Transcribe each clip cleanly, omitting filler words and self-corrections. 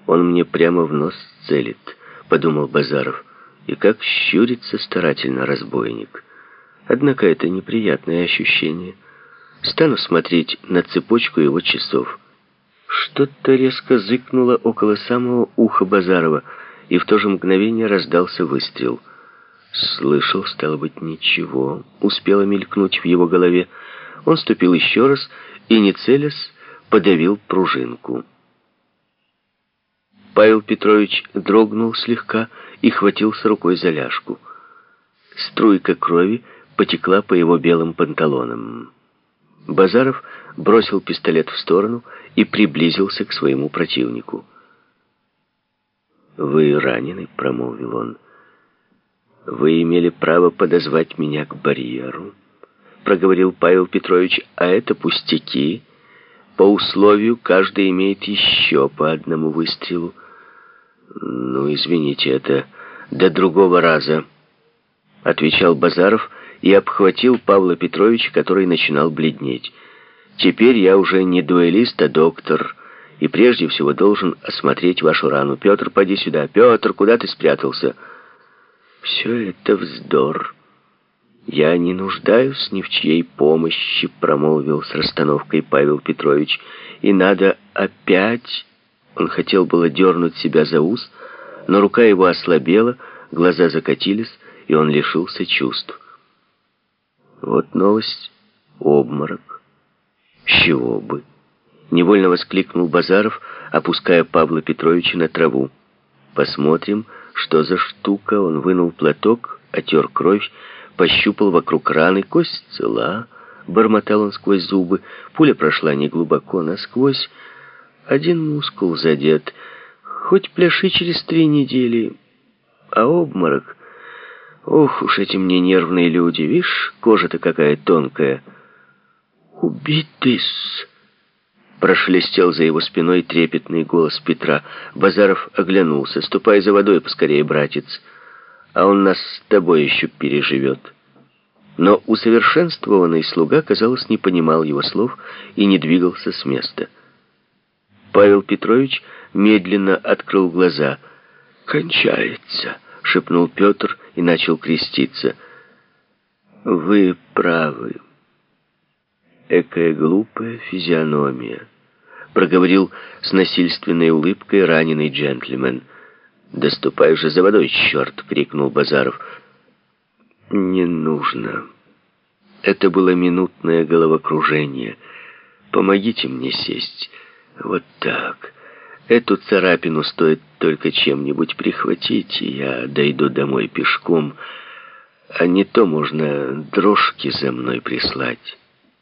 Он мне прямо в нос целит, подумал Базаров. И как щурится старательно разбойник. Однако это неприятное ощущение. Стану смотреть на цепочку его часов. Что-то резко зыкнуло около самого уха Базарова, и в то же мгновение раздался выстрел. Слышал, стало быть, ничего. Успело мелькнуть в его голове. Он ступил еще раз и, не целясь, подавил пружинку. Павел Петрович дрогнул слегка и хватился рукой за ляжку. Струйка крови потекла по его белым панталонам. Базаров бросил пистолет в сторону и приблизился к своему противнику. «Вы ранены», — промолвил он. «Вы имели право подозвать меня к барьеру», — проговорил Павел Петрович, — «а это пустяки. По условию каждый имеет еще по одному выстрелу». «Ну, извините, это до другого раза», — отвечал Базаров и обхватил Павла Петровича, который начинал бледнеть. «Теперь я уже не дуэлист, а доктор, и прежде всего должен осмотреть вашу рану. Петр, поди сюда. Петр, куда ты спрятался?» «Все это вздор. Я не нуждаюсь ни в чьей помощи», — промолвил с расстановкой Павел Петрович. «И надо опять...» Он хотел было дернуть себя за ус, но рука его ослабела, глаза закатились, и он лишился чувств. «Вот новость. Обморок. С чего бы?» Невольно воскликнул Базаров, опуская Павла Петровича на траву. «Посмотрим, что за штука». Он вынул платок, отер кровь, пощупал вокруг раны. «Кость цела», — бормотал он сквозь зубы. «Пуля прошла не глубоко, насквозь. Один мускул задет. Хоть пляши через 3 недели. А обморок... Ох уж эти мне нервные люди. Вишь, кожа-то какая тонкая». «Убитый-с!» Прошелестел за его спиной трепетный голос Петра. Базаров оглянулся. «Ступай за водой поскорее, братец, а он нас с тобой еще переживет». Но усовершенствованный слуга, казалось, не понимал его слов и не двигался с места. Павел Петрович медленно открыл глаза. «Кончается», — шепнул Петр и начал креститься. «Вы правы. Экая глупая физиономия», — проговорил с насильственной улыбкой раненый джентльмен. «Да ступай же за водой, черт!» — крикнул Базаров. «Не нужно. Это было минутное головокружение. Помогите мне сесть. Вот так. Эту царапину стоит только чем-нибудь прихватить, и я дойду домой пешком, а не то можно дрожки за мной прислать.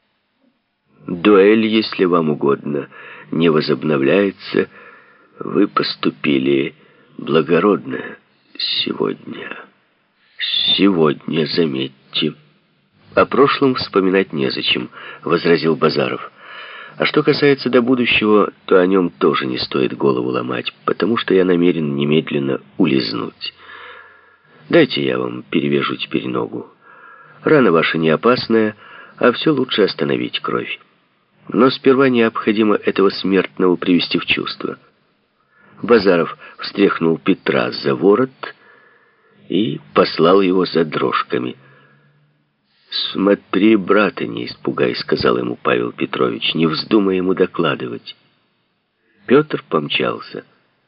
Дуэль, если вам угодно, не возобновляется. Вы поступили благородно сегодня. Сегодня, заметьте. О прошлом вспоминать незачем», — возразил Базаров. «А что касается до будущего, то о нем тоже не стоит голову ломать, потому что я намерен немедленно улизнуть. Дайте я вам перевяжу теперь ногу. Рана ваша не опасная, а все лучше остановить кровь. Но сперва необходимо этого смертного привести в чувство». Базаров встряхнул Петра за ворот и послал его за дрожками. «Смотри, брата, не испугай», — сказал ему Павел Петрович, — «не вздумай ему докладывать». Петр помчался.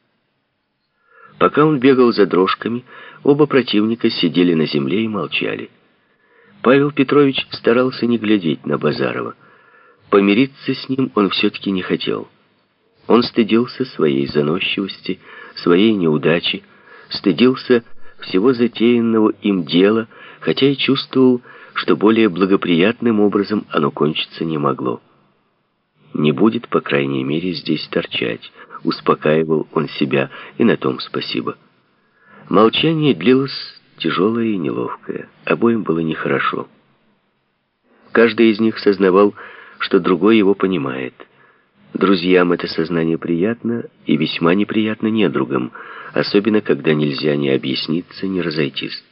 Пока он бегал за дрожками, оба противника сидели на земле и молчали. Павел Петрович старался не глядеть на Базарова. Помириться с ним он все-таки не хотел. Он стыдился своей заносчивости, своей неудачи, стыдился всего затеянного им дела, хотя и чувствовал, что более благоприятным образом оно кончиться не могло. «Не будет, по крайней мере, здесь торчать», — успокаивал он себя, и на том спасибо. Молчание длилось тяжелое и неловкое. Обоим было нехорошо. Каждый из них сознавал, что другой его понимает. Друзьям это сознание приятно и весьма неприятно недругам, особенно когда нельзя ни объясниться, ни разойтись.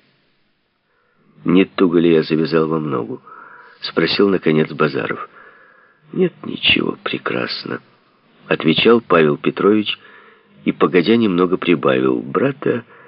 «Не туго ли я завязал вам ногу?» — спросил, наконец, Базаров. «Нет, ничего, прекрасно», — отвечал Павел Петрович и, погодя, немного прибавил: брата